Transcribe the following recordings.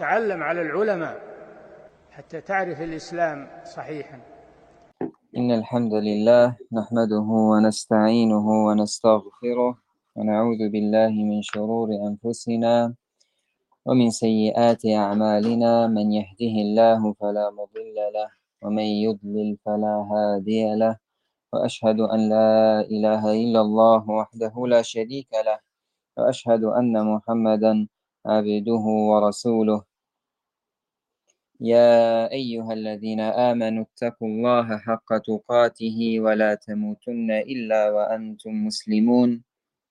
تعلم على العلماء حتى تعرف الإسلام صحيحا. إن الحمد لله نحمده ونستعينه ونستغفره ونعوذ بالله من شرور أنفسنا ومن سيئات أعمالنا. من يهده الله فلا مضل له ومن يضلل فلا هادي له، وأشهد أن لا إله إلا الله وحده لا شريك له، وأشهد أن محمدا عبده ورسوله. يا أيها الذين آمنوا اتقوا الله حق تقاته ولا تموتن إلا وأنتم مسلمون.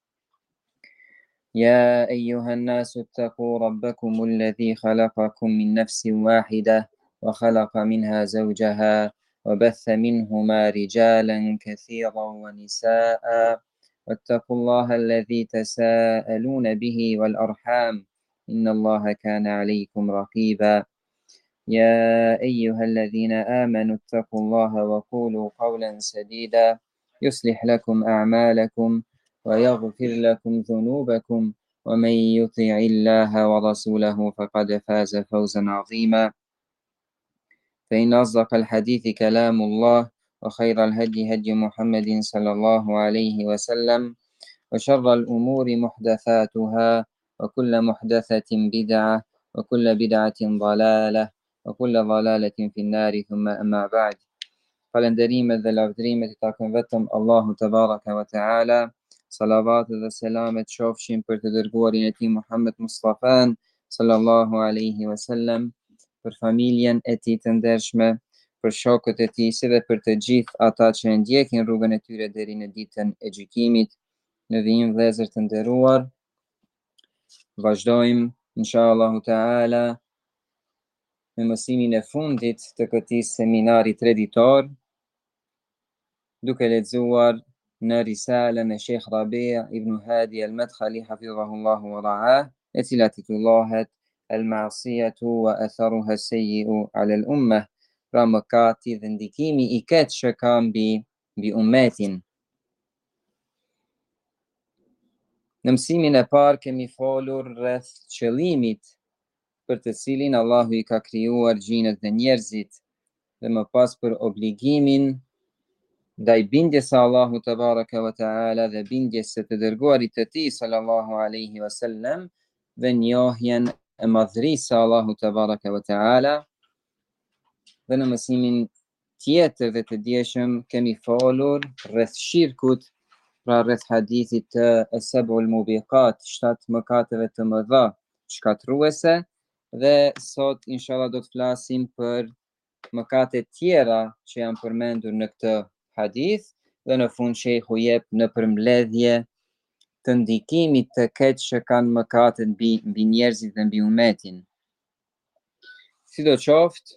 يا أيها الناس اتقوا ربكم الذي خلقكم من نفس واحدة وخلق منها زوجها وبث منهما رجالا كثيرا ونساء، واتقوا الله الذي تساءلون به والأرحام إن الله كان عليكم رقيبا. يا أيها الذين آمنوا اتقوا الله وقولوا قولا سديدا يصلح لكم أعمالكم ويغفر لكم ذنوبكم، ومن يطع الله ورسوله فقد فاز فوزا عظيما. فإن أصدق الحديث كلام الله، وخير الهدي هدي محمد صلى الله عليه وسلم، وشر الأمور محدثاتها، وكل محدثة بدعة، وكل بدعة ضلالة، وكل ضلالة في النار. ثم أما بعد. Falënderimet dhe lavdrimet I takojnë vetëm Allahu te baraka ve teala. Salavat dhe selamet qofshin për të dërguarin e tij Muhammed Mustafa sallallahu alaihi wasallam, për familjen e tij të ndershme, për shokët e tij, si dhe për të gjithë ata që ndjekin rrugën e tyre deri në ditën e gjykimit. Në vijim vëllezër të nderuar, vazhdojmë inshallah taala me mësimin e fundit të këtij seminari treditor, duke lexuar në risalën e Sheikh Rabi' ibn Hadi al-Madkhali hafidhahullahu wa ra'ah, e cila titullohet Al-Ma'siyatu wa atharuha as-sayyi'u 'ala al-ummah, pra mëkati dhe ndikimi I keq që ka mbi ummetin. Në mësimin e parë kemi folur rreth qëllimit për të cilin Allahu I ka krijuar gjinët dhe njerëzit, dhe më pas për obligimin ndaj bindjes së Allahut te baraka wa taala dhe bindjes së të dërguarit të tij sallallahu alaihi wasallam, dhe njohjen e madhërisë së Allahut te baraka wa taala. Dhe në mësimin tjetër dhe të dieshëm kemi folur rreth shirkut, pra rreth hadithit të as-sab'ul mubiqat, 7 mëkateve të mëdha shkatruese, dhe sot inshallah do të flasim për mëkate tjera që janë përmendur në këtë hadith, dhe në fund sheikhu jep në përmbledhje të ndikimit të keq që kanë mëkatet mbi njerëzit dhe mbi ummetin. Sidoqoftë,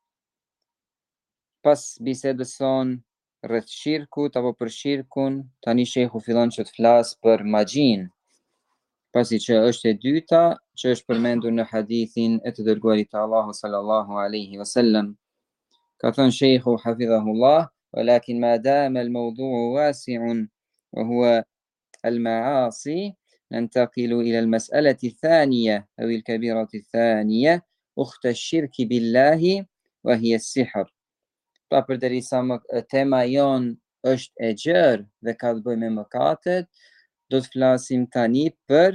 pas bisedës sonë rreth shirkut apo për shirkun, tani sheikhu fillon që të flas për magjin, pasi që është e dyta që është përmendur në hadithin e të dërguarit të Allahut sallallahu alaihi wasallam. Ka thënë sheikhu hafidhahullah: "Walakin ma dama al-mawdu'u wasi'un wa huwa al-ma'asi, nantaqilu ila al-mas'alati ath-thaniya aw al-kabirati ath-thaniya, ukht ash-shirki billahi wa hiya as-sihr." Pra përderisa tema jon është e gjerë dhe ka të bëjë me mëkatet, do të flasim tani për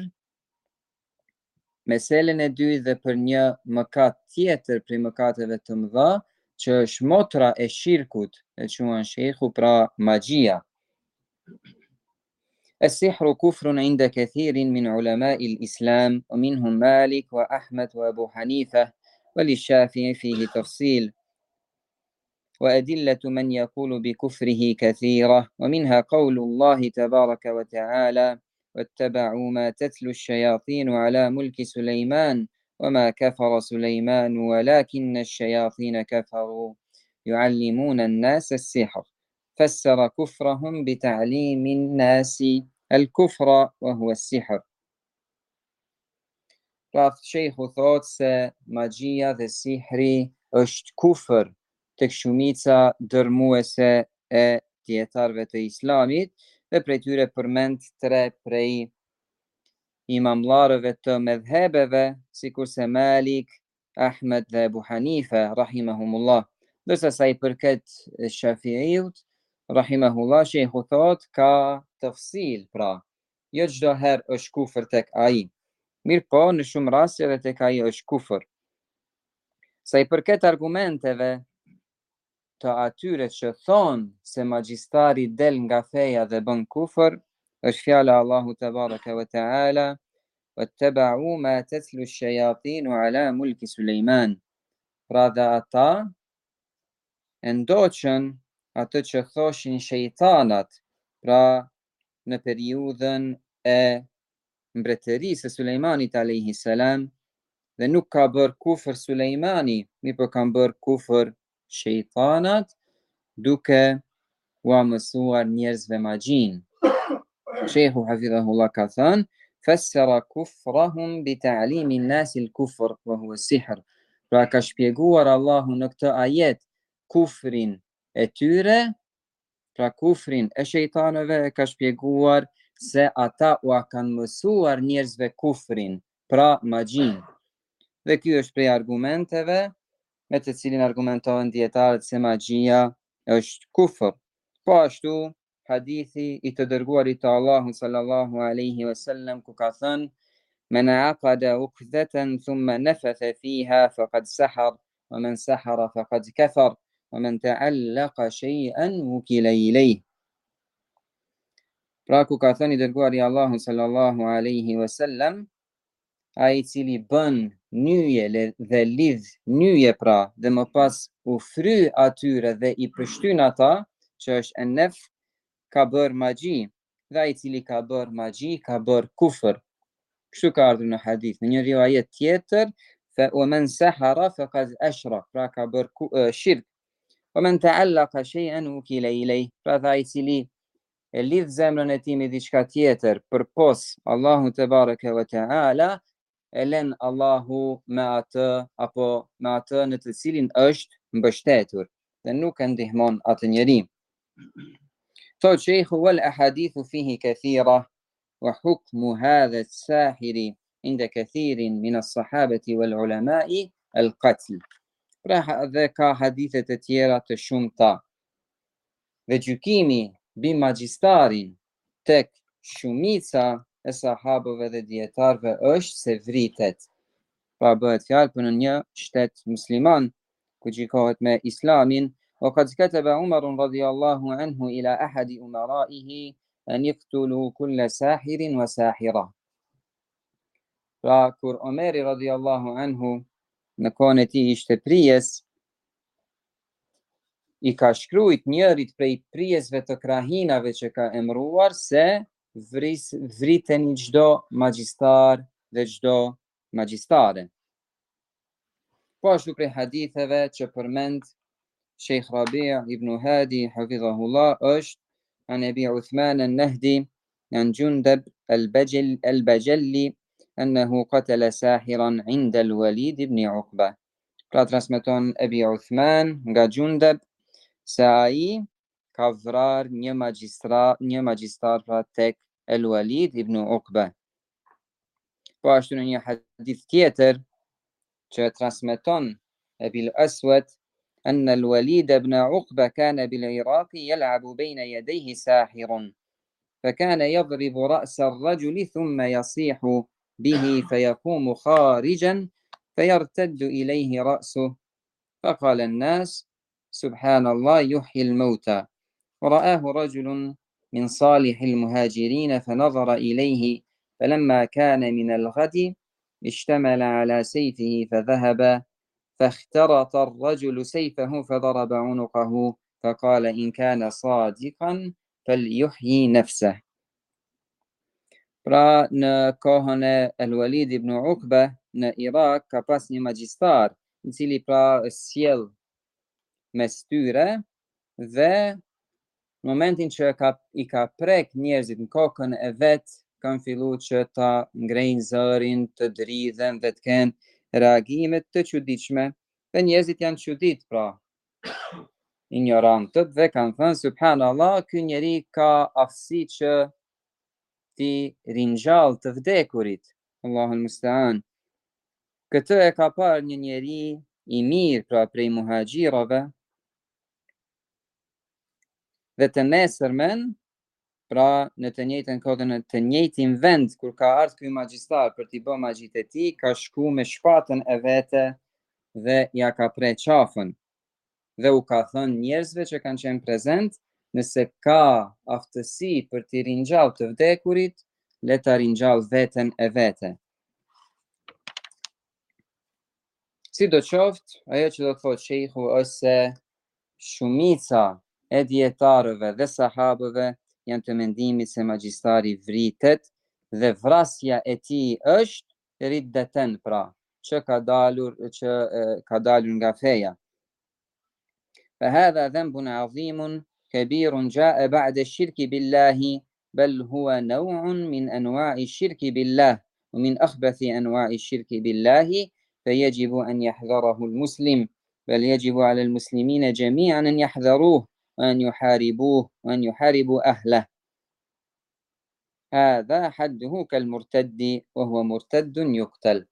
meselen e dytë dhe për një mëkat tjetër prej mëkateve të mëdha, që është motra e shirkut, e quan sheikhu, pra magjia. السحر كفر عند كثير من علماء الإسلام ومنهم مالك وأحمد وأبو حنيفة وللشافعي فيه تفصيل، وأدلة من يقول بكفره كثيرة، ومنها قول الله تبارك وتعالى: واتبعوا ما تتلو الشياطين على ملك سليمان وما كفر سليمان ولكن الشياطين كفروا يعلمون الناس السحر، فسر كفرهم بتعليم الناس الكفر وهو السحر. Pra sheikhu thot se magjia dhe sihri është kufër tek shumica dërmuese e dietarëve të Islamit, dhe prej tyre përmend 3 prej imamllarëve të medhhebeve, sikurse Malik, Ahmed dhe Abu Hanife, rahimahumullah. Dërsa sa I përket Shafiut, rahimahullah, shejhu thot ka tafsil, pra jo çdo herë është kufër tek ai. Mirë po, në shumë raste edhe tek ai është kufër. Sa I përket argumenteve të atyre që thonë se magjistari del nga feja dhe bën kufër, është fjala Allahu Tebaraka wa Taala, وَاتَّبَعُوا مَا تَتْلُو الشَّيَاطِينُ عَلَى مُلْكِ سُلَيْمَانَ. Pra dhe ata ndoqën atë që thoshin shejtanat, pra në periudhën e mbretërisë së Sulejmanit alayhi salam, dhe nuk ka bërë kufër Sulejmani, mirë po kanë bërë kufër shejtanat, duke ua mësuar njerëzve magjin. Shehu hafidhahullah ka thënë: "Fassara kufrahum bi ta'limi an-nas al-kufr wa huwa as-sihr." Pra ka shpjeguar Allahu në këtë ajet kufrin e tyre, pra kufrin e shejtanëve e ka shpjeguar se ata ua kanë mësuar njerëzve kufrin, pra magjin. Dhe ky është prej argumenteve me të cilin argumentojnë dietarët se magjia është kufër. Po ashtu hadithi I të dërguarit të Allahut sallallahu alaihi wasallam ku ka thënë: "Men aqada uqdatan thumma nafatha fiha faqad sahar, wa man sahara faqad kafar, wa man ta'allaqa shay'an wukila ilayh." Pra ku ka thënë I dërguari I Allahut sallallahu alaihi wasallam, ai I cili bën nyje dhe lidh nyje, pra dhe më pas u fry atyre dhe I pështyn ata, që është enef, ka bërë magji, dhe ai I cili ka bërë magji ka bërë kufër. Kështu ka ardhur në hadith. Në një rivajet tjetër, fa ومن سحر فقد أشرك, pra ka bërë shirk. ومن تعلق شيئا وكل إليه, pra ai I cili e lidh zemrën e tij me diçka tjetër përpos Allahu Tebaraka wa Taala, e len Allahu me atë apo me atë në të cilin është mbështetur dhe nuk e ndihmon atë njeri. Thot sheikhu: wal ahadithu fihi kathira wa hukmu hadha as-sahiri inda kathirin min as-sahabati wal ulama'i al-qatl. Pra dhe ka hadithet e tjera të shumta. Dhe gjykimi mbi magjistarin tek shumica e sahabëve dhe dietarëve është se vritet. Pra bëhet fjalë për në një shtet musliman ku gjikohet me islamin. وقد كتب عمر رضي الله عنه إلى أحد أمرائه أن يقتلوا كل ساحر وساحرة. Pra kur Omeri radhiyallahu anhu në kohën e tij ishte prijes, I ka shkrujt njërit prej prijesve të krahinave që ka emruar se vriteni çdo magjistar dhe çdo magjistare. Po ashtu prej haditheve që përmend Sheikh Rabi' ibn Hadi hafidhahullah është an Abi Uthman an-Nahdi an Jundab al-Bajalli annahu qatala sahiran 'inda al-Walid ibn Uqba. Pra transmeton Abi Uthman nga Jundab se ai ka vrar një magjistar pra tek El-Walid ibn Uqba. Po ashtu në një hadith tjetër që transmeton Abil Aswad أن الوليد بن عقبة كان بالعراق يلعب بين يديه ساحر فكان يضرب رأس الرجل ثم يصيح به فيقوم خارجا فيرتد إليه رأسه فقال الناس: سبحان الله يحيي الموتى. ورآه رجل من صالح المهاجرين فنظر إليه فلما كان من الغد اشتمل على سيفه فذهب فاخترط الرجل سيفه فضرب عنقه فقال إن كان صادقا فليحيي نفسه. Pra në kohën e El-Walid ibn Uqba në Irak ka pas një magjistar I cili pra sjell mes tyre dhe në momentin që I ka prek njerëzit në kokën e vet, kanë filluar që ta ngrejnë zërin, të dridhen dhe të kenë reagime të çuditshme. Dhe njerëzit janë çudit, pra ignorantët, dhe kanë thënë: subhanallahu, ky njeri ka aftësi që ti ringjall të vdekurit. Allahu musta'an. Këtë e ka parë një njeri I mirë pra prej muhaxhirave dhe të nesërmen, pra në të njëjtën kohë në të njëjtin vend kur ka ardhur ky magjistar për t'i bërë magjitë e tij, ka shku me shpatën e vete dhe ja ka pre qafën dhe u ka thënë njerëzve që kanë qenë prezent, nëse ka aftësi për t'i ringjall të vdekurit, le ta ringjall veten e vete. Sidoqoftë, ajo që do të thotë shejhu është se shumica e dietarëve dhe sahabëve janë të mendimit se magjistari vritet dhe vrasja e tij është riddeten, pra që ka dalur nga feja. فهذا ذنب عظيم كبير جاء بعد الشرك بالله بل هو نوع من أنواع الشرك بالله ومن أخبث أنواع الشرك بالله فيجب أن يحذره المسلم بل يجب على المسلمين جميعا أن يحذروه وأن يحاربوه وأن يحاربوا أهله هذا حده كالمرتد وهو مرتد يقتل.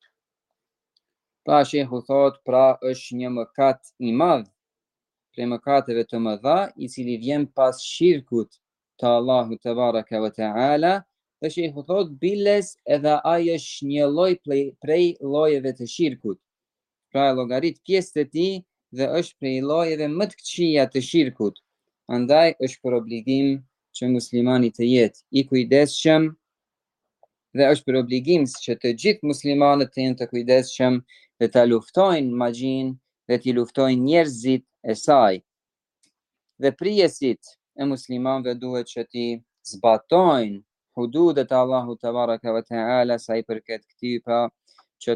Pra shehu thot, pra është një mëkat I madh prej mëkateve të mëdha I cili vjen pas shirkut të Allahu te baraka ve taala dhe shehu thot biles edhe ai është një lloj prej llojeve të shirkut. Pra llogarit pjesë të tij dhe është prej llojeve më të këqija të shirkut. Andaj është për obligim që muslimani të jetë I kujdesshëm dhe është për obligim që të gjithë muslimanët të jenë të kujdesshëm dhe ta luftojnë magjin dhe t'i luftojnë njerëzit e saj. Dhe prijesit e muslimanëve duhet që t'i zbatojnë hududet e Allahut te baraka ve taala sa I përket këtij, pra që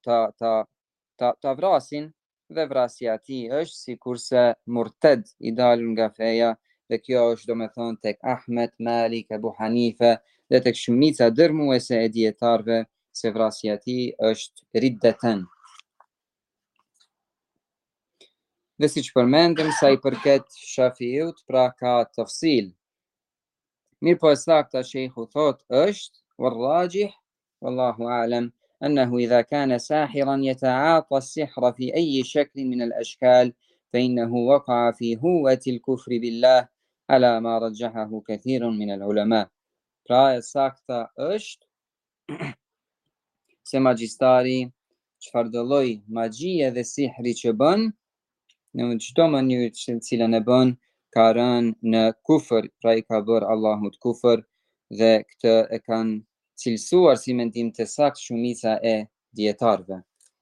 ta vrasin dhe vrasja e tij është sikurse murted I dalur nga feja dhe kjo është domethënë tek Ahmed, Malik, Abu Hanife dhe tek shumica dërmuese e dietarëve se vrasja e tij është riddeten. Dhe si që përmendëm sa I përket Shafiut, pra ka tafsil. Mirë po e sakta shejhu thot është والراجح والله أعلم أنه إذا كان ساحرا يتعاطى السحر في أي شكل من الأشكال فإنه وقع في هوة الكفر بالله على ما رجحه كثير من العلماء. Pra e sakta është se magjistari çfarëdo lloj magjie dhe sihri që bën në çdo mënyrë që cilën e bën ka rënë në kufër, pra I ka bërë Allahut kufër dhe këtë e kanë cilësuar si mendim të saktë shumica e dietarëve.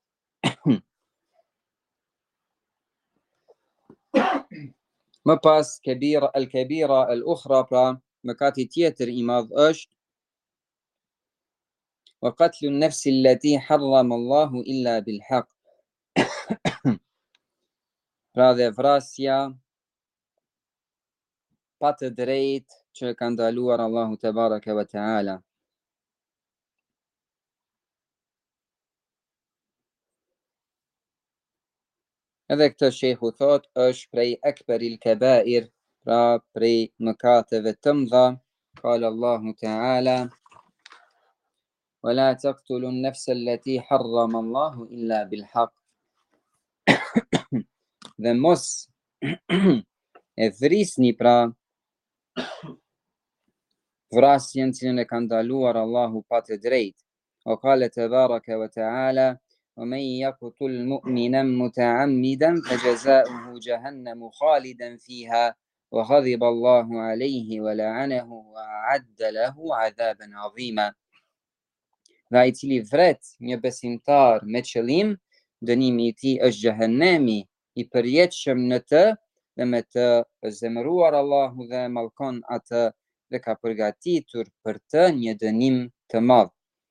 Më pas al-kabira al-ukhra, pra mëkati tjetër I madh është وقتل النفس التي حرم الله إلا بالحق. Pra dhe vrasja pa të drejtë që ka ndaluar Allahu te baraka ve taala. Edhe këtë shehu thot është prej akbaril kabair, pra prej mëkateve të mëdha. Qala Allahu taala ولا تقتلوا النفس التي حرم الله إلا بالحق. Dhe mos e vrisni, pra vrasjen cilën e ka ndaluar Allahu pa të drejtë. وقال تبارك وتعالى ومن يقتل مؤمنا متعمدا فجزاؤه جهنم خالدا فيها وغضب الله عليه ولعنه وأعد له عذابا عظيما. Dhe ai cili vret një besimtar me qëllim, dënimi I tij është xhehenemi I përjetshëm në të dhe me të zemëruar Allahu dhe mallkon atë dhe ka përgatitur për të një dënim të madh.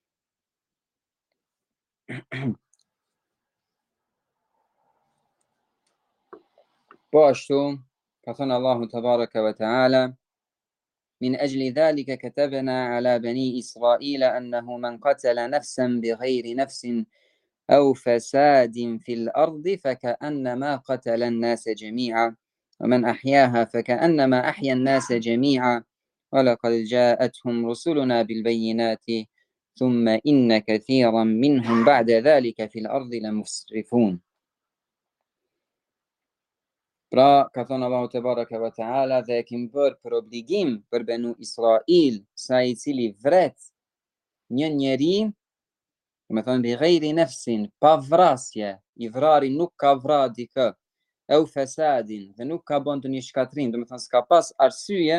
Po ashtu ka thënë Allahu tebaraka ve teala من أجل ذلك كتبنا على بني إسرائيل أنه من قتل نفسا بغير نفس أو فساد في الأرض فكأنما قتل الناس جميعا ومن أحياها فكأنما أحيا الناس جميعا ولقد جاءتهم رسلنا بالبينات ثم إن كثيرا منهم بعد ذلك في الأرض لمسرفون. Pra, ka thonë Allahu te baraka wa taala, dhe e kim bërë për obligim për Benu Israil, sa i cili vret një njeri, me thonë bi ghairi nafsin, pa vrasje, i vrari nuk ka vra dikë, e u fesadin, dhe nuk ka bën të një shkatrim, dhe me thonë s'ka pas arsye,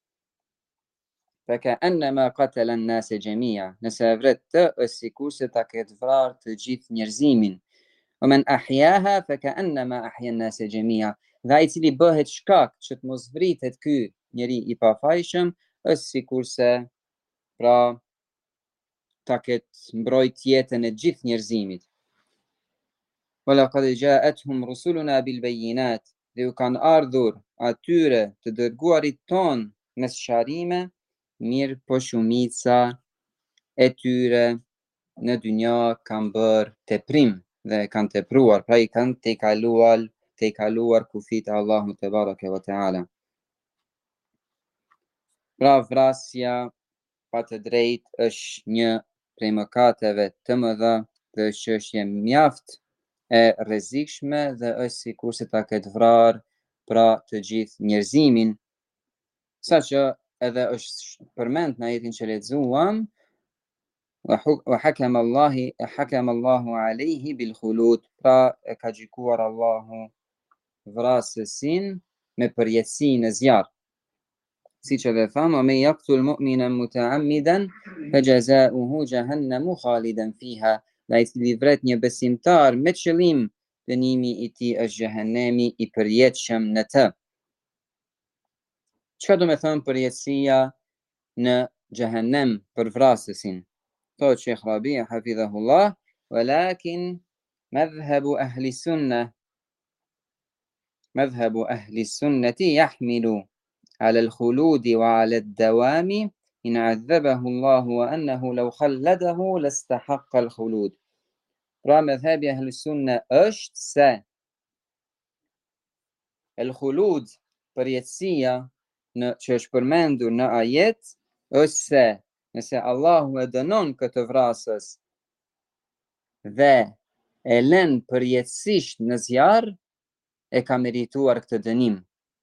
ka annama qatala an-nas jami'a, nëse e vret të, është sikur se ta ketë vrarë të gjithë njerëzimin. Wa man ahyaha fa ka'annama ahya an-nas jami'a. Dhe ai cili bëhet shkak që të mos vritet ky njeri i pafajshëm, është sikurse pra ta ketë mbrojt jetën e gjithë njerëzimit. Walaqad ja'atuhum rusuluna bil bayinat, dhe u kanë ardhur atyre të dërguarit ton me sharrime, mirë po shumica e tyre në dynja kanë bërë teprim dhe kanë tepruar, pra i kanë te kaluar kufit e Allahut te baraka wa taala. Pra vrasja pa të drejtë është një prej mëkateve të mëdha dhe është mjaft e rrezikshme dhe është sikurse ta ketë vrarë pra të gjithë njerëzimin, saqë edhe është përmend në ajetin që lexuam, وحكم الله عليه بالخلود, pra e ka gjykuar Allahu vrasësin me përjetësi në zjarr. Siç edhe thamë, me yaqtul mu'mina muta'ammidan fajaza'uhu jahannamu khalidan fiha, dhe ai cili vret një besimtar me qëllim, dënimi i tij është xhehenemi i përjetshëm në të. Çka do të thonë përjetësia në xhehenem për vrasësin? Thot Sheikh Rabi' hafidhahullah, walakin madhhabu ahli sunnati yahmilu ala al-khulud wa ala ad-dawam in 'adhabahu Allah wa annahu law khalladahu lastahaqqa al-khulud. Pra madhhabi ahli sunna është se al-khulud, përjetësia që është përmendur në ajet, është se nëse Allahu e dënon këtë vrasës dhe e lën përjetësisht në zjarr, e ka merituar këtë dënim.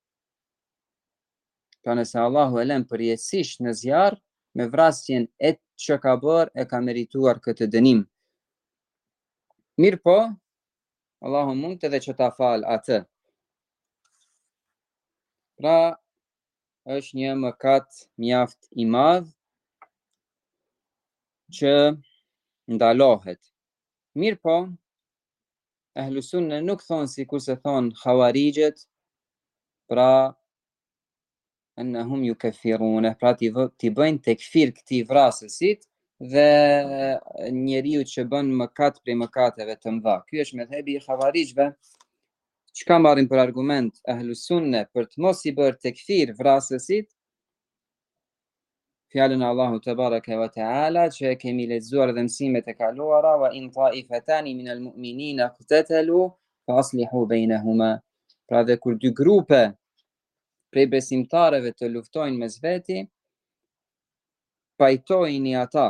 Pra nëse Allahu e lën përjetësisht në zjarr, me vrasjen e që ka bërë, e ka merituar këtë dënim. Mirë po, Allahu mund edhe që ta fal atë. Pra, është një mëkat mjaft i madh që ndalohet. Mirë po, ahlu sunne nuk thonë si kurse thonë khawarijët, pra annahum yukaffirun, pra ti bëjnë tekfir këtij vrasësit dhe njeriu që bën mëkat prej mëkateve të mëdha. Ky është medhebi i khawarijëve. Çka marrin për argument ahlu sunne për të mos i bërë tekfir vrasësit? Fjalën e Allahut te baraka wa taala që kemi lexuar dhe mësimet e kaluara, wa in ta'ifatani min al-mu'minina iqtatalu fa aslihu bainahuma. Pra dhe kur dy grupe prej besimtarëve të luftojnë mes veti, pajtojini ata.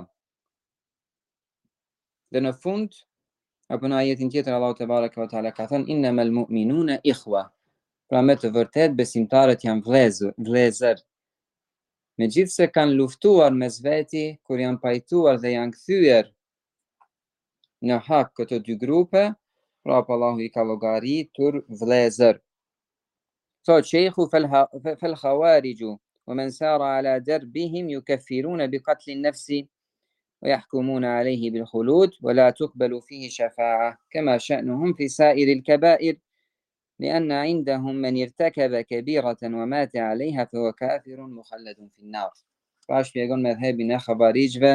Dhe në fund, apo në ajetin tjetër, Allahu te baraka wa taala ka thënë innamal mu'minuna ikhwa. Pra me të vërtet besimtarët janë vëllezër. Megjithse kanë luftuar mes veti, kur janë pajtuar dhe janë kthyer në hak këto dy grupe, pra Allahu i ka llogaritur vëllezër. Thot Sheikhu fal khawariju wa man sara ala darbihim yukaffiruna bi qatl an-nafs wa yahkumuna alayhi bil khulud wa la tuqbalu fihi shafa'a kama sha'nuhum fi sa'ir al-kaba'ir لأن عندهم من ارتكب كبيرة ومات عليها فهو كافر مخلد في النار. Pra shpjegon medhebin e khawarijve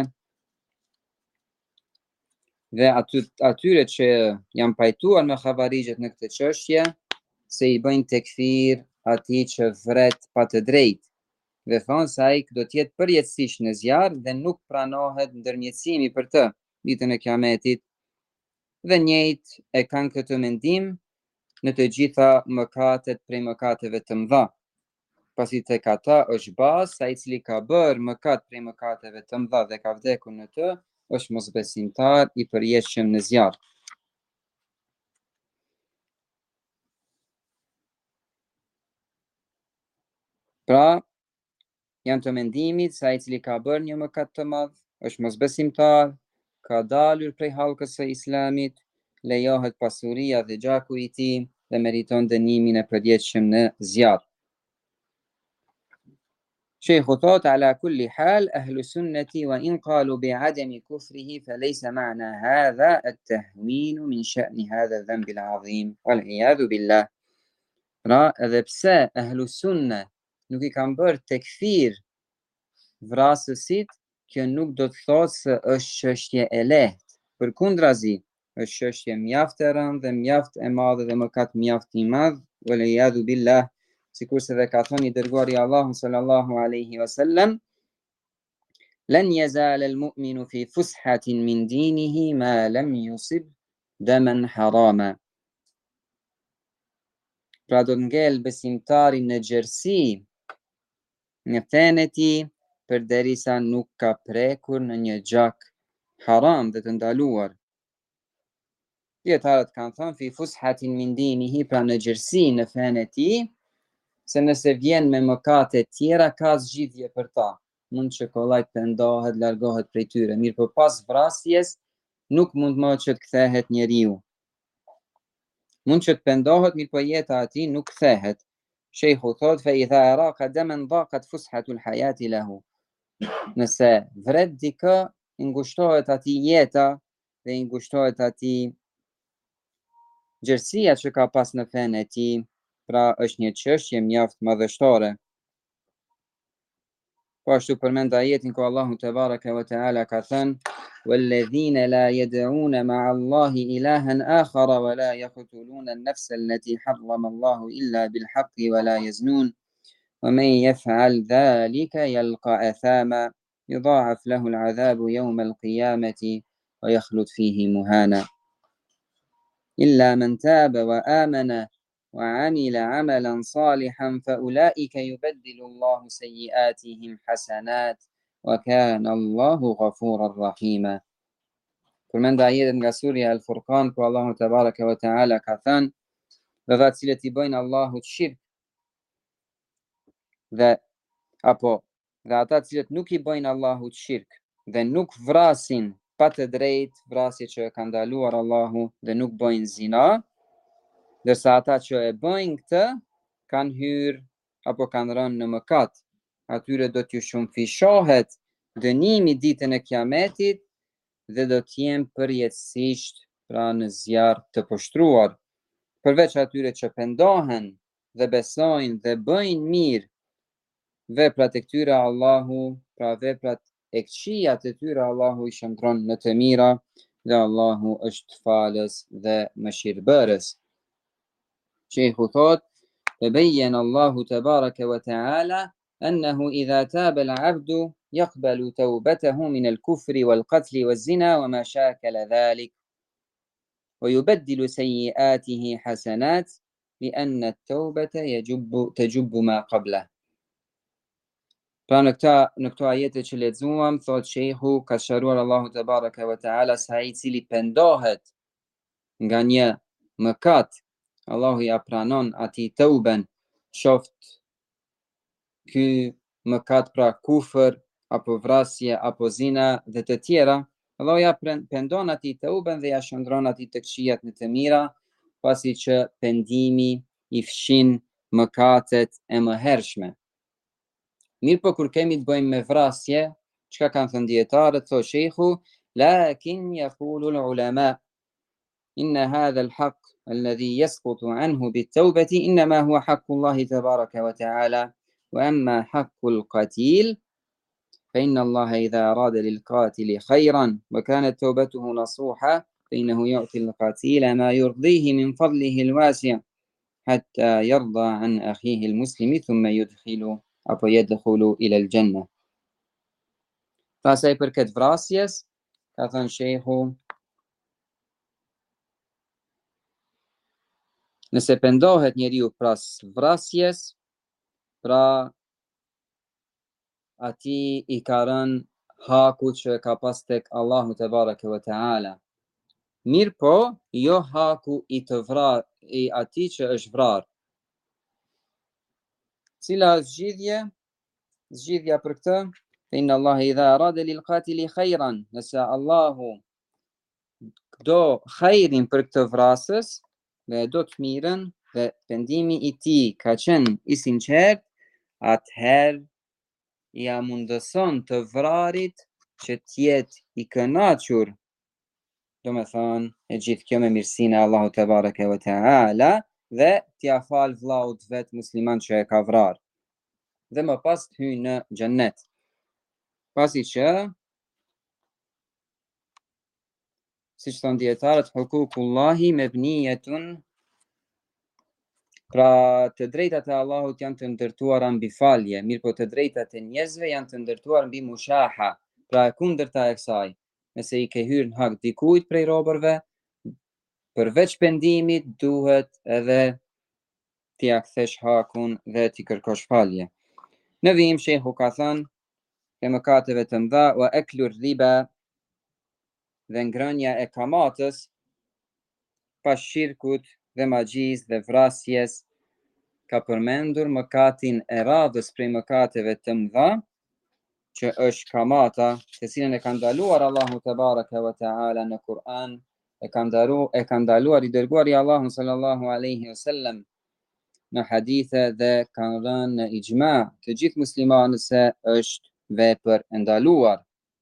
dhe atyre që janë pajtuar me khawarijët në këtë çështje, se i bëjnë tekfir atij që vret pa të drejtë, dhe thonë se ai do të jetë përjetësisht në zjarr dhe nuk pranohet ndërmjetësimi për të ditën e Kiametit. Dhe njëjtë e kanë këtë mendim në të gjitha mëkatet prej mëkateve të mëdha. Pasi tek ata është bazë, ai i cili ka bërë mëkat prej mëkateve të mëdha dhe ka vdekur në të, është mosbesimtar i përjetshëm në zjarr. Pra, janë të mendimit se ai i cili ka bërë një mëkat të madh, është mosbesimtar, ka dalur prej hallkës së Islamit, lejohet pasuria dhe gjaku i tij dhe meriton dënimin e përjetshëm në zjarr. Sheikhu thot, ala kulli hal ahlu sunnati wa in qalu bi'adami kufrihi falaysa ma'na hadha at-tahwin min sha'ni hadha adh-dhanb al-'azim wal 'iyadhu billah. Pra, edhe pse ahlu sunne nuk i kanë bërë tekfir vrasësit, kjo nuk do të thotë se është çështje e lehtë. Përkundrazi, është çështje mjaft e rëndë dhe mjaft e madhe dhe mëkat mjaft i madh, wal iyadhu billah, sikurse dhe ka thënë i dërguari i Allahut sallallahu alaihi wasallam, lan yazal al-mu'minu fi fushatin min dinihi ma lam yusib daman harama. Pra do të ngel besimtari në gjerësi në fenë e tij përderisa nuk ka prekur në një gjak haram dhe të ndaluar. Dietarët kanë thënë fi fushatin min dinihi, pra në gjerësi në fenë e tij, se nëse vjen me mëkate tjera ka zgjidhje për ta. Mund që kollajt pendohet, largohet prej tyre, mirë për pas vrasjes nuk mund më që të kthehet njeriu. Mund që të pendohet, mirë për jeta ati nuk kthehet. Sheikhu thot, fe idha araqa daman daqat fushatul hayati lahu. Nëse vret dikë, ngushtohet ati jeta dhe ngushtohet ati gjerësia që ka pas në fenë e tij, pra është një çështje mjaft madhështore. Po ashtu përmend ajetin ku Allahu te baraka ve teala ka thënë: "Walladhina la yad'una ma'a Allahi ilahan akhara wa la yaqtuluna an-nafsa allati harrama Allahu illa bil haqqi wa la yaznun wa man yaf'al dhalika yalqa athama yudha'af lahu al-'adhabu yawma al-qiyamati wa yakhlud fihi muhana illa man taba wa amana وعمل عملا صالحا فأولئك يبدل الله سيئاتهم حسنات وكان الله غفورا رحيما. Përmend ajetin nga surja Al-Furqan ku Allahu te baraka ve teala ka thënë, dhe ata të cilët i bëjnë Allahut shirk dhe ata të cilët nuk i bëjnë Allahut shirk dhe nuk vrasin pa të drejtë, vrasje që ka ndaluar Allahu, dhe nuk bëjnë zina, dërsa ata që e bëjnë këtë kanë hyrë apo kanë rënë në mëkat, atyre do t'ju shumëfishohet dënimi ditën e kiametit dhe do t'jenë përjetësisht pra në zjarr të poshtruar. Përveç atyre që pendohen dhe besojnë dhe bëjnë mirë veprat e këtyre Allahu, pra veprat e këqija të tyre Allahu i shëndron në të mira dhe Allahu është falës dhe mëshirbërës. Sheikhu thot, تبين الله تبارك وتعالى أنه إذا تاب العبد يقبل توبته من الكفر والقتل والزنا وما شاكل ذلك ويبدل سيئاته حسنات لأن التوبة تجب ما قبله. Pra në këto ajete që lexuam, thot Sheikhu, ka shëruar Allahu te baraka ve teala se ai i cili pendohet nga një mëkat, Allahu ja pranon atij tauben, qoft ky mëkat pra kufër apo vrasje apo zina dhe të tjera, Allahu ja pendon atij tauben dhe ja shndron atij të këqijat në të mira, pasi që pendimi i fshin mëkatet e mëhershme. Mirë po kur kemi të bëjmë me vrasje, çka kanë thënë dietarët, thot Sheikhu, lakin yaqulu al-ulama inna hadha al-haqq alladhi yasqutu anhu bit-tawbati inma huwa haqqu Allah tabaraka wa ta'ala wa amma haqqu al-qatil fa inna Allah idha arada lil-qatil khayran wa kanat tawbatuhu nasuha fa innahu yu'ti al-qatila ma yurdihi min fadlihi al-wasi' hatta yarda an akhihi al-muslimi thumma yudkhilu apo yadkhulu ila al-janna. Pastaj për këtë vrasjes, ka thënë Sheikhu, nëse pendohet njeriu pas vrasjes, pra ati i ka rënë haku që ka pas tek Allahu te bareke ve teala. Mirë po, jo haku i të vrar, i atij që është vrar. Cila zgjidhje? Zgjidhja për këtë? Inna Allah idha arada lil qatili khayran, nëse Allahu do khairin për këtë vrasës dhe do të mirën dhe pendimi i tij ka qenë i sinqert, atëherë ja mundëson të vrarit që t'jetë i kënaqur, do me thonë e gjithë kjo me mirësinë e Allahu te bareke ve teala dhe t'ja fal vllaut vet musliman që e ka vrarë dhe më pas të hyjë në xhennet. Pasi që siç thon dietarët, hukukullahi mebniyetun, pra të drejtat e Allahut janë të ndërtuara mbi falje, mirë po të drejtat e njerëzve janë të ndërtuara mbi mushaha, pra e kundërta e kësaj. Nëse i ke hyrë në hak dikujt prej robërve, përveç pendimit duhet edhe t'i kthesh hakun dhe t'i kërkosh falje. Në vijim shehu ka thënë e mëkateve të mëdha wa aklur riba, dhe ngrënia e kamatës, pas shirkut dhe magjis dhe vrasjes, ka përmendur mëkatin e radhës prej mëkateve të mëdha, që është kamata, të cilën e ka ndaluar Allahu te bareke ve teala në Kur'an, e ka ndaluar i dërguari Allahu sallallahu alaihi wasallam në hadithe dhe kanë rënë në ijma të gjithë muslimanët se është vepër e ndaluar.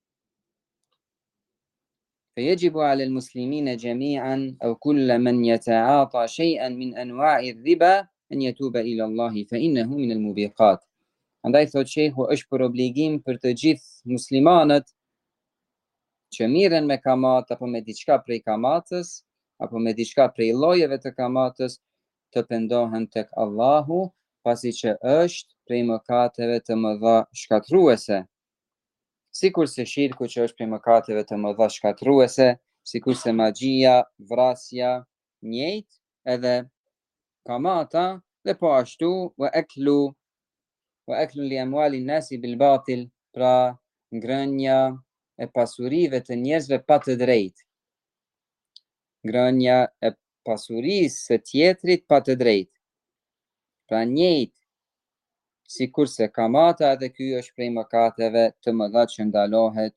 فيجب على المسلمين جميعا أو كل من يتعاطى شيئا من أنواع الربا أن يتوب إلى الله فإنه من الموبقات. Andaj thot shehu, është për obligim për të gjithë muslimanët që mirën me kamat apo me diçka prej kamatës apo me diçka prej llojeve të kamatës të pendohen tek Allahu, pasi që është prej mëkateve të mëdha shkatruese. Sikur se shirku që është prej mëkateve të mëdha shkatruese, sikur se magjia, vrasja, njëjtë edhe kamata, dhe po ashtu wa aklu li amwali nasi bil batil, pra ngrënia e pasurive të njerëzve pa të drejtë. Ngrënia e pasurisë së tjetrit pa të drejtë. Pra njëjtë sikur se kamata, edhe ky është prej mëkateve të mëdha që ndalohet.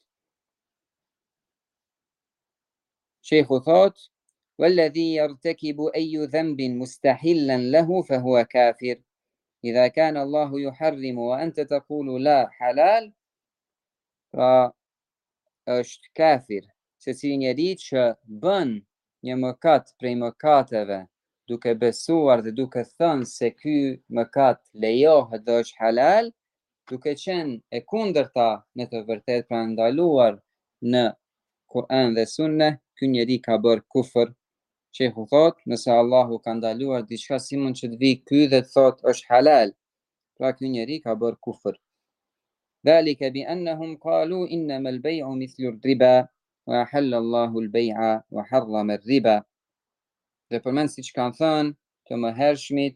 Sheikhu thot: "Walladhi yartakibu ayu dhanbin mustahillan lahu fa huwa kafir. Idha kana Allahu yuharrimu wa anta taqulu la halal." Pra është kafir, secili njeri që bën një mëkat prej mëkateve duke besuar dhe duke thënë se ky mëkat lejohet dhe është halal, duke qenë e kundërta në të vërtetë, pra ndaluar në Kur'an dhe Sunne, ky njeri ka bërë kufër. Shehu thot, nëse Allahu ka ndaluar diçka, si mund që të vi ky dhe të thot është halal, pra ky njeri ka bërë kufër. ذلك بأنهم قالوا إنما البيع مثل الربا وأحل الله البيع وحرم الربا. Dhe përmend siç kanë thënë të mëhershmit,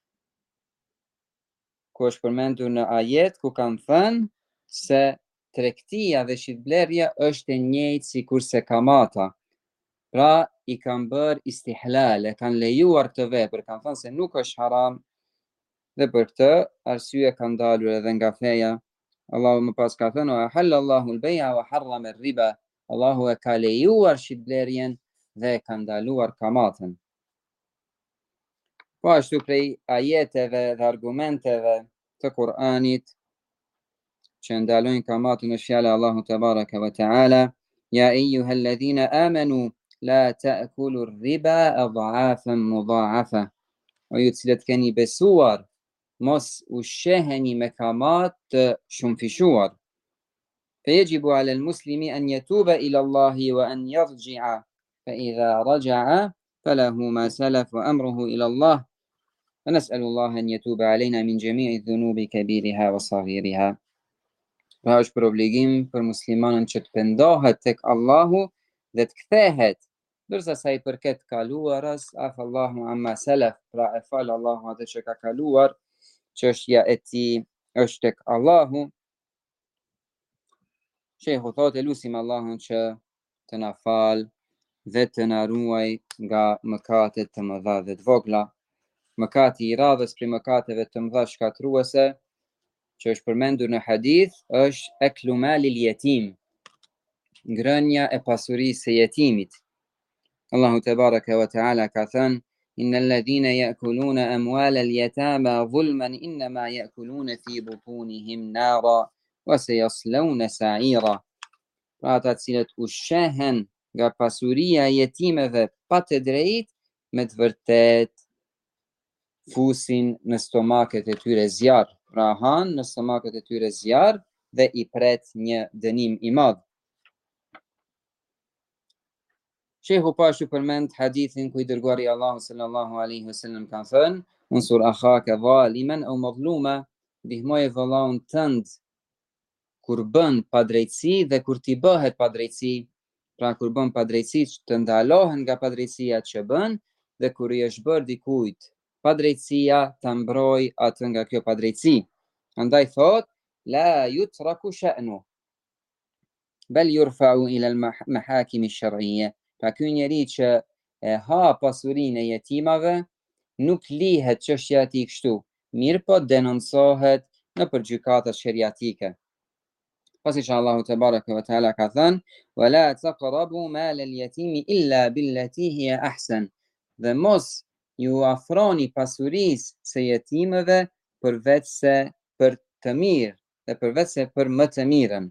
ku është përmendur në ajet ku kanë thënë se tregtia dhe shitblerja është e njëjtë sikur se kamata. Pra i kanë bërë istihlal, e kanë lejuar këtë vepër, kanë thënë se nuk është haram dhe për këtë arsye kanë dalur edhe nga feja. Allahu më pas ka thënë wa halallahu al-bay'a wa harrama ar-riba. Allahu e ka lejuar shitblerjen dhe e ka ndaluar kamatën. Po ashtu prej ajeteve dhe argumenteve të Kur'anit që ndalojnë kamatën është fjala Allahu te baraka ve teala: "Ya ayyuhalladhina amanu la ta'kulu ar-riba adha'afan mudha'afa." O ju të cilët keni besuar, mos ushqeheni me kamat të shumëfishuar. فيجب على المسلم أن يتوب إلى الله وأن يرجع، فإذا رجع فله ما سلف وأمره إلى الله، ونسأل الله أن يتوب علينا من جميع الذنوب كبيرها وصغيرها. Pra është për obligim për muslimanën që të pendohet tek Allahu dhe të kthehet, ndërsa sa i përket kaluarës, af Allahu amma salaf, pra e fal Allahu atë që ka kaluar, çështja e tij është tek Allahu. Sheikhu thotë lutim Allahun që të na falë dhe të na ruaj nga mëkatet të mëdha dhe të vogla. Mëkati i radhës prej mëkateve të mëdha shkatruese që është përmendur në hadith është eklu malil yatim, ngrënia e pasurisë së jetimit. Allahu te baraka wa taala ka thënë: innal ladhina ya'kuluna amwala al-yatama zulman inma ya'kuluna fi butunihim nara wa sayaslawna sa'ira. Pra ata të cilët ushqehen nga pasuria e jetimeve pa të drejtë, me të vërtet fusin në stomaket e tyre zjarr. Pra han në stomaket e tyre zjarr dhe i pret një dënim i madh. Sheikhu pashu përmend hadithin ku i dërguari i Allahut sallallahu alaihi wasallam ka thënë: unsur akhaka zaliman aw madhluma, ndihmoje vëllain tënd kur bën padrejtësi dhe kur t'i bëhet padrejtësi. Pra kur bën padrejtësi të ndalohen nga padrejtësia që bën, dhe kur i është bërë dikujt padrejtësia ta mbroj atë nga kjo padrejtësi. Andaj thot: la yutraku sha'nu bal yurfa'u ila al-mahakim ash-shar'iyya. Pra ky njeri që e ha pasurinë e jetimave, nuk lihet çështja e tij kështu, mirë po denoncohet në gjykata sheriatike. Pasi që Allahu te baraka wa taala ka thënë: wala taqrabu mal al-yatimi illa billati hiya ahsan. Dhe mos ju afroni pasurisë së jetimeve përveç se për të mirë dhe përveç se për më të mirën.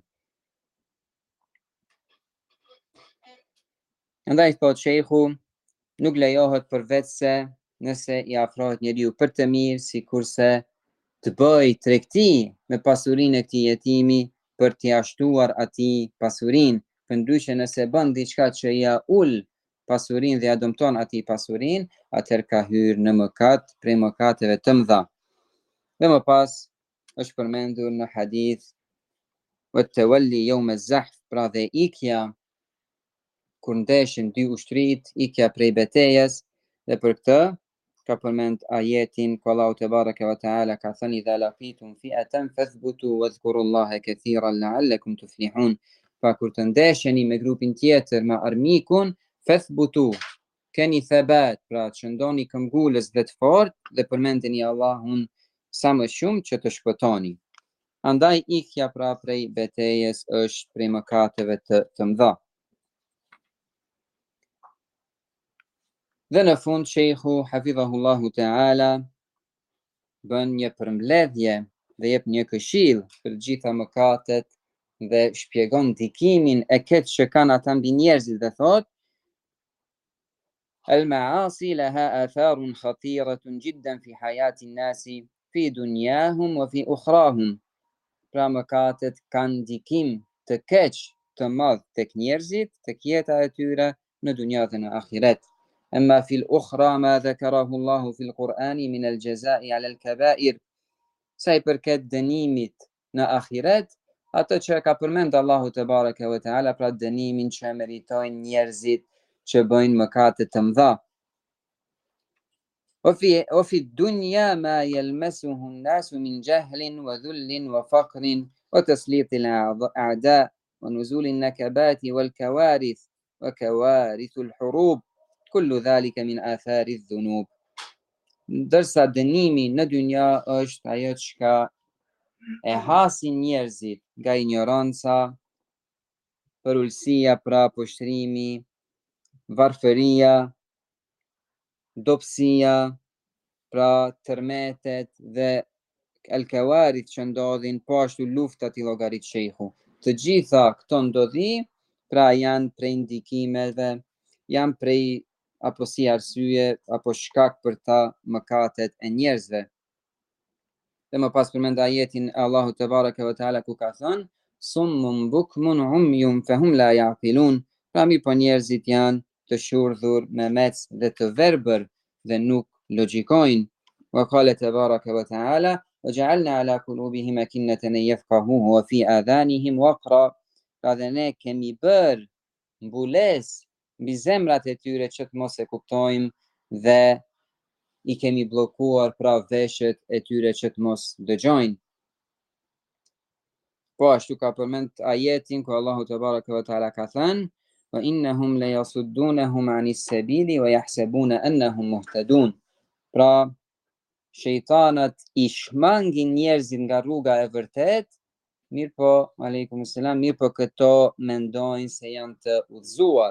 Andaj thot sheikhu, nuk lejohet përveç se nëse i afrohet njeriu për të mirë, sikurse të bëj tregti me pasurinë e këtij jetimi për t'i ashtuar atij pasurinë. Përndryshe nëse bën diçka që ja ul pasurinë dhe ja dëmton atij pasurinë, atëherë ka hyrë në mëkat prej mëkateve të mëdha. Dhe më pas është përmendur në hadith wat-tawalli yawm az-zahf, pra dhe ikja kur ndeshin dy ushtrit, ikja prej betejës. Dhe për këtë ka përmend ajetin ku Allahu te baraka wa taala ka thënë: idha laqitum fi'atan fathbutu wadhkurullaha kathiran la'allakum tuflihun. Pa kur të ndesheni me grupin tjetër, me armikun, fathbutu, keni thabat, pra qëndoni këmbgulës dhe të fortë dhe përmendeni Allahun sa më shumë që të shpëtoni. Andaj ikja pra prej betejës është prej mëkateve të mëdha. Dhe në fund sheikhu hafidhahullahu ta'ala bën një përmbledhje dhe jep një këshill për gjitha mëkatet dhe shpjegon ndikimin e keq që kanë ata mbi njerëzit dhe thot: al-ma'asi laha atharun khatiratun jiddan fi hayati an-nasi fi dunyahum wa fi ukhrahum. Pra mëkatet kanë ndikim të keq të madh tek njerëzit, tek jeta e tyre në dunja dhe në ahiret. أما في الأخرى ما ذكره الله في القرآن من الجزاء على الكبائر. Sa i përket dënimit në ahiret, ato që ka përmend Allahu te baraka wa taala, pra dënimin që meritojnë njerëzit që bëjnë mëkate të mëdha. وفي الدنيا ما يلمسه الناس من جهل وذل وفقر وتسليط الأعداء ونزول النكبات والكوارث وكوارث الحروب. kullu dhalika min athari dhunub. Ndërsa dënimi në dynja është ajo çka e hasin njerëzit nga ignoranca, përulësia, pra poshtrimi, varfëria, dobësia, pra tërmetet dhe el-kawarith që ndodhin, po ashtu luftat i llogarit sheikhu. Të gjitha këto ndodhi, pra janë prej ndikimeve, janë prej apo si arsye apo shkak për ta mëkatet e njerëzve. Dhe më pas përmend ajetin e Allahut te baraka wa taala ku ka thënë: summun bukmun umyun fahum la yaqilun. Pra mi po njerëzit janë të shurdhur, me mec dhe të verbër dhe nuk logjikojnë. Wa qala te baraka wa taala: waja'alna ala qulubihim akinnatan yafqahuhu wa fi adhanihim waqra. Pra dhe ne kemi bër mbules mbi zemrat e tyre që të mos e kuptojmë dhe i kemi bllokuar pra veshët e tyre që të mos dëgjojnë. Po ashtu ka përmend ajetin ku Allahu te baraka ve taala ka thënë wa innahum la yasuddunahum anis sabili wa yahsabuna annahum muhtadun. Pra shejtanat i shmangin njerëzit nga rruga e vërtet, mirë po, aleikum selam, mirë po këto mendojnë se janë të udhëzuar.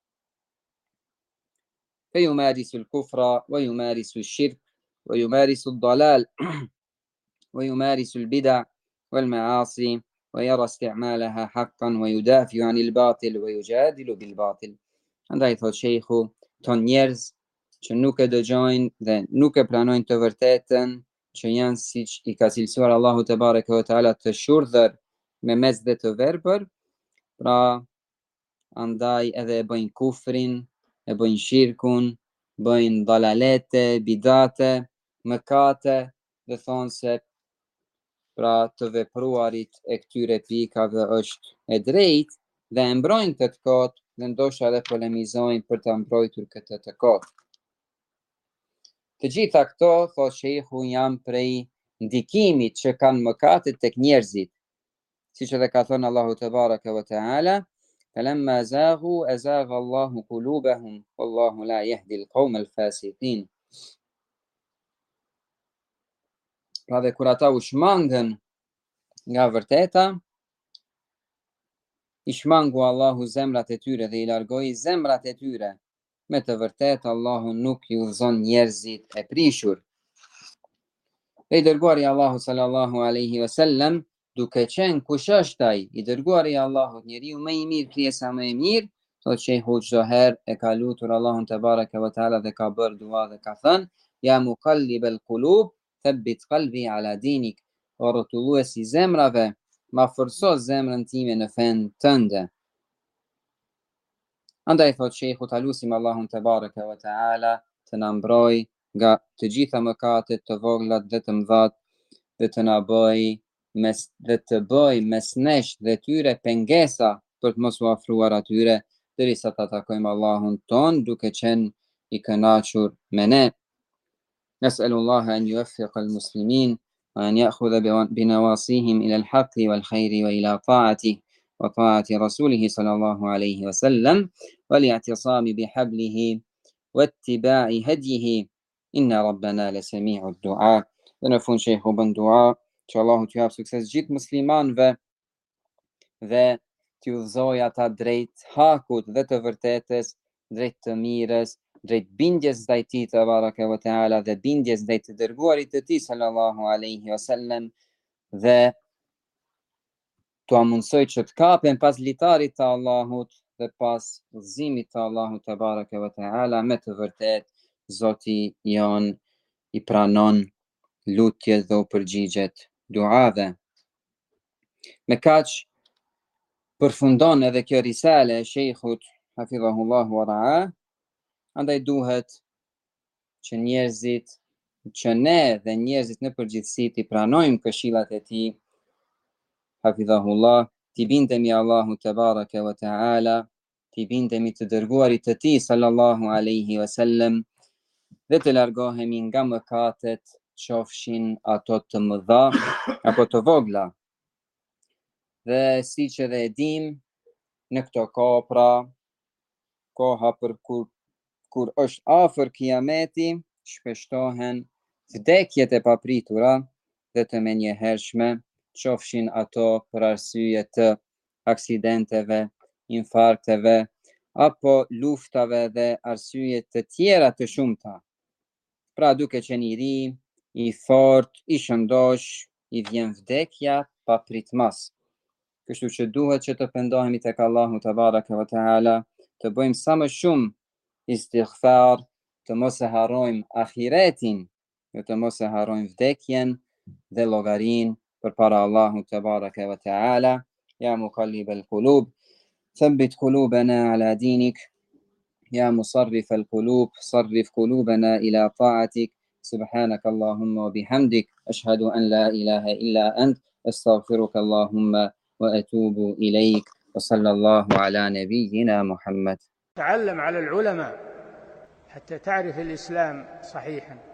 Fe yumarisu l-kufra, wa yumarisu l-shirk, wa yumarisu l-dalal, wa yumarisu l-bida, wal-maasi, ويرى استعمالها حقا ويدافع عن الباطل ويجادل بالباطل. Andaj thot shejhu, ton njerëz që nuk e dëgjojnë dhe nuk e pranojnë të vërtetën, që janë siç i ka cilësuar Allahu te bareke ve teala të shurdhër me mes dhe të verbër, pra andaj edhe e bëjnë kufrin, e bëjnë shirkun, bëjnë dalalete, bidate, mëkate, dhe thonë se pra të vepruarit e këtyre pikave është e drejtë dhe e mbrojnë këtë kot dhe ndoshta edhe polemizojnë për të mbrojtur këtë të kot. Të gjitha këto, thot shejhu, janë prej ndikimit që kanë mëkatet tek njerëzit, siç edhe ka thënë Allahu te baraka ve teala falamma zaghu azagha Allahu qulubahum wallahu la yahdi al-qawma al-fasiqin. Pra dhe kur ata u shmangën nga vërteta, i shmangu Allahu zemrat e tyre dhe i largoi zemrat e tyre. Me të vërtetë Allahu nuk i udhëzon njerëzit e prishur. E i dërguari Allahu sallallahu alaihi wasallam, duke qenë kush është ai, i dërguari Allahut, njeriu më i mirë, krijesa më e mirë, thot shejhu, çdo herë e ka lutur Allahun te baraka ve teala dhe ka bërë dua dhe ka thënë ya muqallibal qulub thabbit qalbi ala dinik, o rrotulluesi i zemrave, ma forco zemrën time në fen tënde. Andaj thot shejhu, ta lutim Allahun te baraka ve teala të na mbrojë nga të gjitha mëkatet të voglat dhe të mëdhat dhe të na bëj mes nesh dhe tyre pengesa për të mos u afruar atyre derisa ta takojmë Allahun ton duke qenë i kënaqur me ne. Nes'alullaha an yuwaffiqa al-muslimin wa an ya'khudha binawasihim ila al-haqqi wal-khayri wa ila ta'atihi wa ta'ati rasulihi sallallahu alayhi wa sallam wa li'atisami bihablihi wattiba'i hadyihi inna rabbana lasami'u ad-du'a. Dhe në fund shejhu bën dua që Allahu t'ju jap sukses gjithë muslimanëve dhe t'ju udhëzoj ata drejt hakut dhe të vërtetës, drejt të mirës, drejt bindjes ndaj tij te baraka ve teala dhe bindjes ndaj të dërguarit të tij sallallahu alaihi wasallam dhe t'u mundsoj që të kapen pas litarit të Allahut dhe pas udhëzimit të Allahut te baraka ve teala. Me të vërtetë Zoti jon i pranon lutjet dhe u përgjigjet duave. Me kaq përfundon edhe kjo risale e shejhut hafidhahullahu wa ra'a. Andaj duhet që njerëzit, që ne dhe njerëzit në përgjithësi t'i pranojmë këshillat e tij hafidhahullah, t'i bindemi Allahu te baraka wa ta'ala, t'i bindemi të dërguarit të tij sallallahu alaihi wasallam dhe të largohemi nga mëkatet, qofshin ato të mëdha apo të vogla. Dhe siç edhe e dim, në këto kohë, pra koha për kur është afër kiameti, shpeshtohen vdekjet e papritura dhe të menjëhershme, qofshin ato për arsye të aksidenteve, infarkteve apo luftave dhe arsye të tjera të shumta. Pra duke qenë i ri, i fort, i shëndosh, i vjen vdekja pa pritmas. Kështu që duhet që të pendohemi tek Allahu te baraka ve teala, të bëjmë sa më shumë istighfar, të mos e harrojmë ahiretin, dhe të mos e harrojmë vdekjen dhe llogarin përpara Allahut te baraka ve teala. Ya muqallibal qulub thabbit qulubana ala dinik. يا مصرف القلوب صرف قلوبنا إلى طاعتك سبحانك اللهم وبحمدك أشهد أن لا إله إلا أنت أستغفرك اللهم وأتوب إليك وصلى الله على نبينا محمد. تعلم على العلماء حتى تعرف الإسلام صحيحا.